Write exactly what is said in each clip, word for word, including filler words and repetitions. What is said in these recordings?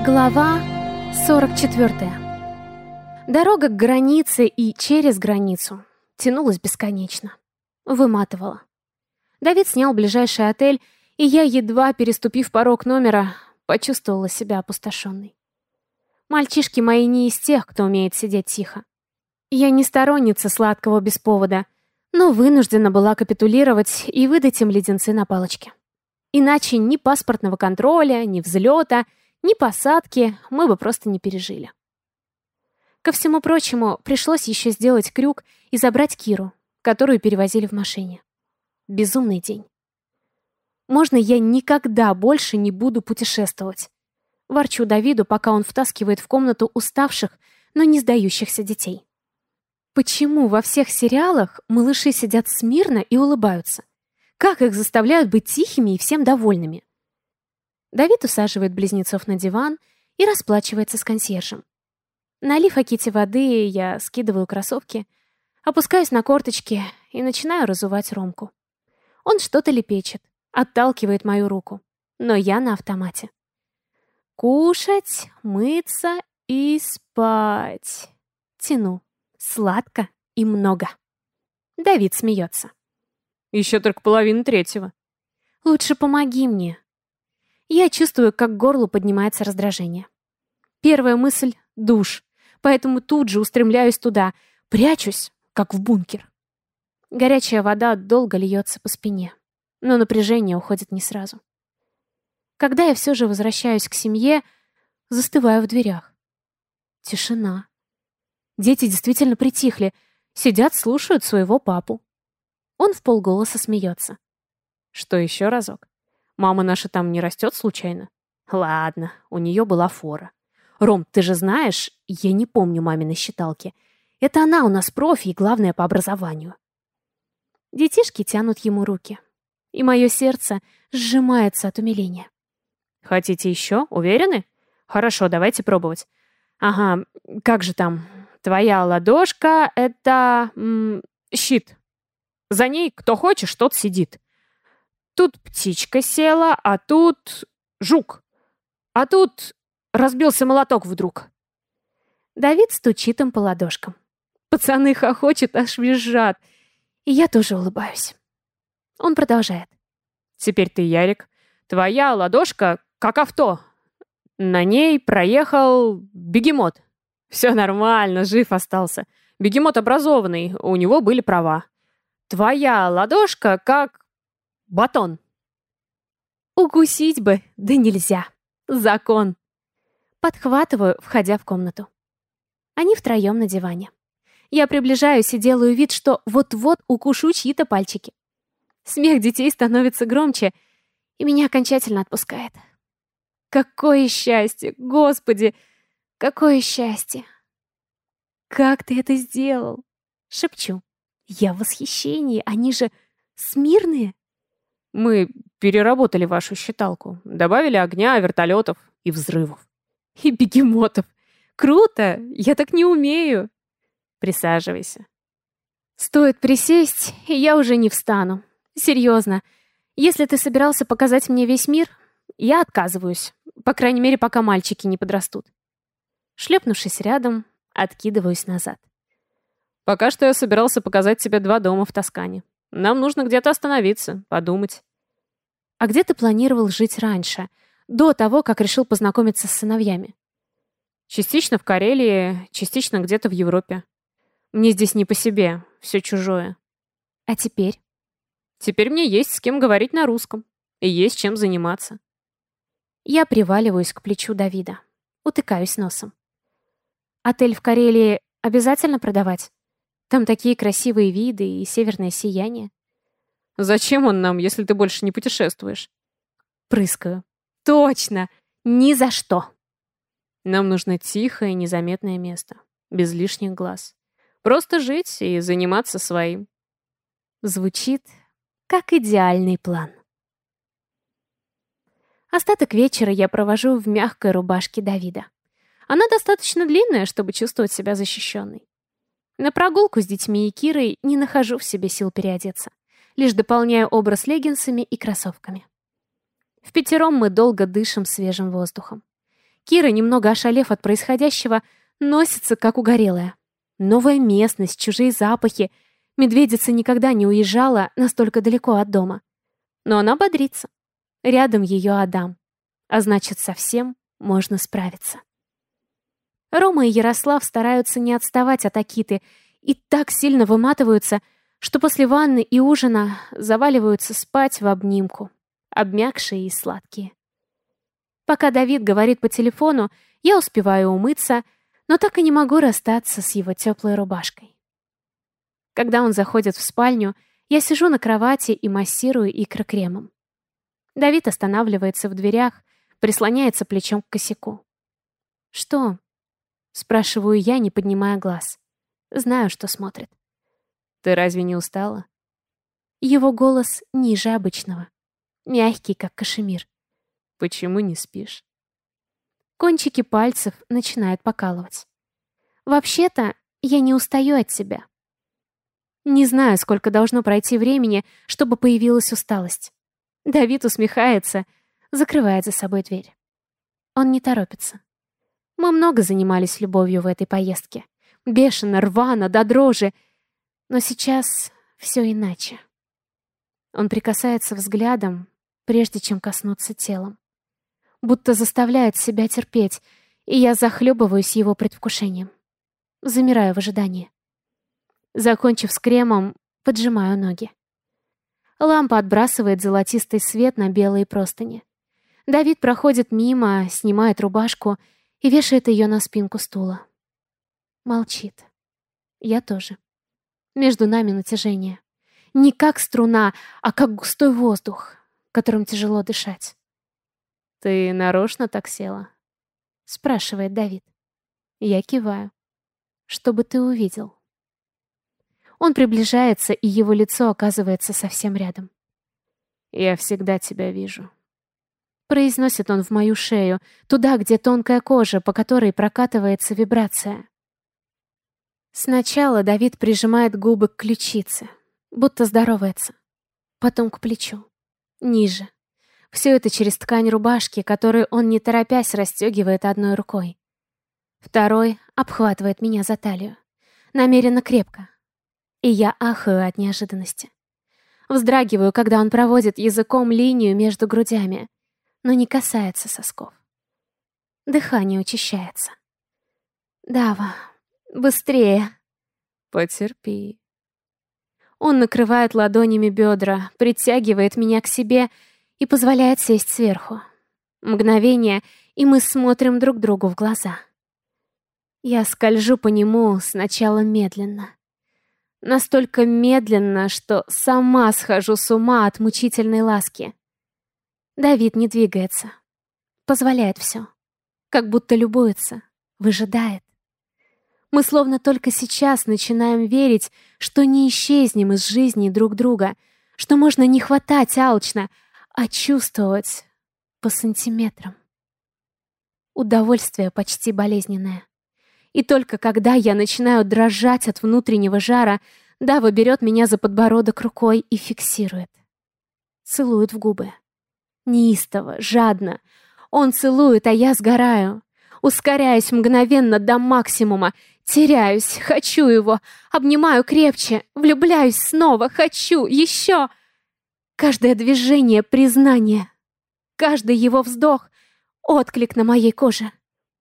Глава сорок четвёртая. Дорога к границе и через границу тянулась бесконечно. Выматывала. Давид снял ближайший отель, и я, едва переступив порог номера, почувствовала себя опустошенной. Мальчишки мои не из тех, кто умеет сидеть тихо. Я не сторонница сладкого без повода, но вынуждена была капитулировать и выдать им леденцы на палочке. Иначе ни паспортного контроля, ни взлета, ни посадки мы бы просто не пережили. Ко всему прочему, пришлось еще сделать крюк и забрать Киру, которую перевозили в машине. Безумный день. Можно я никогда больше не буду путешествовать? Ворчу Давиду, пока он втаскивает в комнату уставших, но не сдающихся детей. Почему во всех сериалах малыши сидят смирно и улыбаются? Как их заставляют быть тихими и всем довольными? Давид усаживает близнецов на диван и расплачивается с консьержем. Налив Аките воды, я скидываю кроссовки, опускаюсь на корточки и начинаю разувать Ромку. Он что-то лепечет, отталкивает мою руку, но я на автомате. Кушать, мыться и спать. Тяну. Сладко и много. Давид смеется. Еще только половина третьего. Лучше помоги мне. Я чувствую, как к горлу поднимается раздражение. Первая мысль — душ, поэтому тут же устремляюсь туда, прячусь, как в бункер. Горячая вода долго льется по спине, но напряжение уходит не сразу. Когда я все же возвращаюсь к семье, застываю в дверях. Тишина. Дети действительно притихли, сидят, слушают своего папу. Он вполголоса смеется. Что, еще разок? Мама наша там не растет случайно? Ладно, у нее была фора. Ром, ты же знаешь, я не помню маминой считалки. Это она у нас профи и главное по образованию. Детишки тянут ему руки, и мое сердце сжимается от умиления. Хотите еще? Уверены? Хорошо, давайте пробовать. Ага, как же там? Твоя ладошка — это м, щит. За ней кто хочешь, тот сидит. Тут птичка села, а тут жук. А тут разбился молоток вдруг. Давид стучит им по ладошкам. Пацаны хохочут, аж визжат. И я тоже улыбаюсь. Он продолжает. Теперь ты, Ярик. Твоя ладошка как авто. На ней проехал бегемот. Все нормально, жив остался. Бегемот образованный, у него были права. Твоя ладошка как батон. Укусить бы, да нельзя. Закон. Подхватываю, входя в комнату. Они втроем на диване. Я приближаюсь и делаю вид, что вот-вот укушу чьи-то пальчики. Смех детей становится громче, и меня окончательно отпускает. Какое счастье, Господи! Какое счастье! Как ты это сделал? Шепчу. Я в восхищении, они же смирные. Мы переработали вашу считалку. Добавили огня, вертолетов и взрывов. И бегемотов. Круто! Я так не умею. Присаживайся. Стоит присесть, и я уже не встану. Серьезно. Если ты собирался показать мне весь мир, я отказываюсь. По крайней мере, пока мальчики не подрастут. Шлепнувшись рядом, откидываюсь назад. Пока что я собирался показать тебе два дома в Тоскане. Нам нужно где-то остановиться, подумать. А где ты планировал жить раньше, до того, как решил познакомиться с сыновьями? Частично в Карелии, частично где-то в Европе. Мне здесь не по себе, все чужое. А теперь? Теперь мне есть с кем говорить на русском. И есть чем заниматься. Я приваливаюсь к плечу Давида. Утыкаюсь носом. Отель в Карелии обязательно продавать? Там такие красивые виды и северное сияние. Зачем он нам, если ты больше не путешествуешь? Прыскаю. Точно! Ни за что! Нам нужно тихое, незаметное место. Без лишних глаз. Просто жить и заниматься своим. Звучит как идеальный план. Остаток вечера я провожу в мягкой рубашке Давида. Она достаточно длинная, чтобы чувствовать себя защищенной. На прогулку с детьми и Кирой не нахожу в себе сил переодеться. Лишь дополняю образ леггинсами и кроссовками. Впятером мы долго дышим свежим воздухом. Кира, немного ошалев от происходящего, носится, как угорелая. Новая местность, чужие запахи. Медведица никогда не уезжала настолько далеко от дома. Но она бодрится. Рядом ее Адам. А значит, совсем можно справиться. Рома и Ярослав стараются не отставать от Акиты и так сильно выматываются, что после ванны и ужина заваливаются спать в обнимку, обмякшие и сладкие. Пока Давид говорит по телефону, я успеваю умыться, но так и не могу расстаться с его теплой рубашкой. Когда он заходит в спальню, я сижу на кровати и массирую икры кремом. Давид останавливается в дверях, прислоняется плечом к косяку. «Что?» — спрашиваю я, не поднимая глаз. Знаю, что смотрит. «Ты разве не устала?» Его голос ниже обычного. Мягкий, как кашемир. «Почему не спишь?» Кончики пальцев начинают покалывать. Вообще-то, я не устаю от себя. Не знаю, сколько должно пройти времени, чтобы появилась усталость. Давид усмехается, закрывает за собой дверь. Он не торопится. Мы много занимались любовью в этой поездке. Бешено, рвано, до дрожи. Но сейчас все иначе. Он прикасается взглядом, прежде чем коснуться телом. Будто заставляет себя терпеть, и я захлебываюсь его предвкушением. Замираю в ожидании. Закончив с кремом, поджимаю ноги. Лампа отбрасывает золотистый свет на белые простыни. Давид проходит мимо, снимает рубашку и вешает ее на спинку стула. Молчит. Я тоже. Между нами натяжение. Не как струна, а как густой воздух, которым тяжело дышать. «Ты нарочно так села?» — спрашивает Давид. Я киваю. «Чтобы ты увидел». Он приближается, и его лицо оказывается совсем рядом. «Я всегда тебя вижу», — произносит он в мою шею, туда, где тонкая кожа, по которой прокатывается вибрация. Сначала Давид прижимает губы к ключице, будто здоровается. Потом к плечу. Ниже. Все это через ткань рубашки, которую он, не торопясь, расстегивает одной рукой. Второй обхватывает меня за талию. Намеренно крепко. И я ахаю от неожиданности. Вздрагиваю, когда он проводит языком линию между грудями, но не касается сосков. Дыхание учащается. «Дава, быстрее!» «Потерпи». Он накрывает ладонями бедра, притягивает меня к себе и позволяет сесть сверху. Мгновение, и мы смотрим друг другу в глаза. Я скольжу по нему сначала медленно. Настолько медленно, что сама схожу с ума от мучительной ласки. Давид не двигается. Позволяет все. Как будто любуется, выжидает. Мы словно только сейчас начинаем верить, что не исчезнем из жизни друг друга, что можно не хватать алчно, а чувствовать по сантиметрам. Удовольствие почти болезненное. И только когда я начинаю дрожать от внутреннего жара, Дава берет меня за подбородок рукой и фиксирует. Целует в губы. Неистово, жадно. Он целует, а я сгораю. Ускоряюсь мгновенно до максимума. Теряюсь, хочу его. Обнимаю крепче. Влюбляюсь снова. Хочу. Еще. Каждое движение — признание. Каждый его вздох — отклик на моей коже.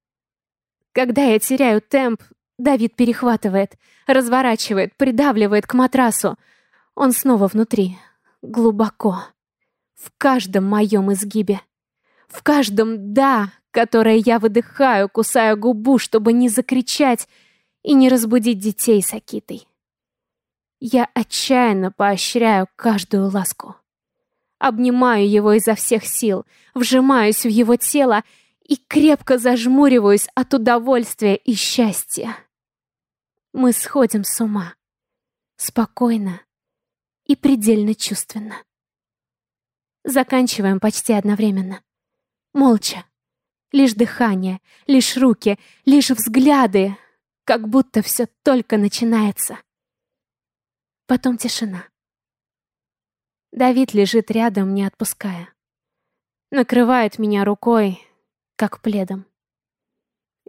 Когда я теряю темп, Давид перехватывает, разворачивает, придавливает к матрасу. Он снова внутри. Глубоко. В каждом моем изгибе. В каждом «да», которое я выдыхаю, кусая губу, чтобы не закричать и не разбудить детей с Акитой. Я отчаянно поощряю каждую ласку. Обнимаю его изо всех сил, вжимаюсь в его тело и крепко зажмуриваюсь от удовольствия и счастья. Мы сходим с ума. Спокойно и предельно чувственно. Заканчиваем почти одновременно. Молча. Лишь дыхание, лишь руки, лишь взгляды. Как будто все только начинается. Потом тишина. Давид лежит рядом, не отпуская. Накрывает меня рукой, как пледом.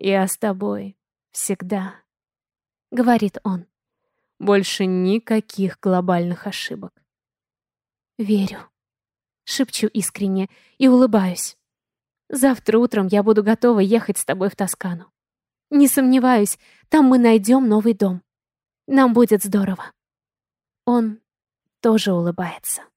Я с тобой. Всегда. Говорит он. Больше никаких глобальных ошибок. Верю. Шепчу искренне и улыбаюсь. Завтра утром я буду готова ехать с тобой в Тоскану. Не сомневаюсь, там мы найдем новый дом. Нам будет здорово. Он тоже улыбается.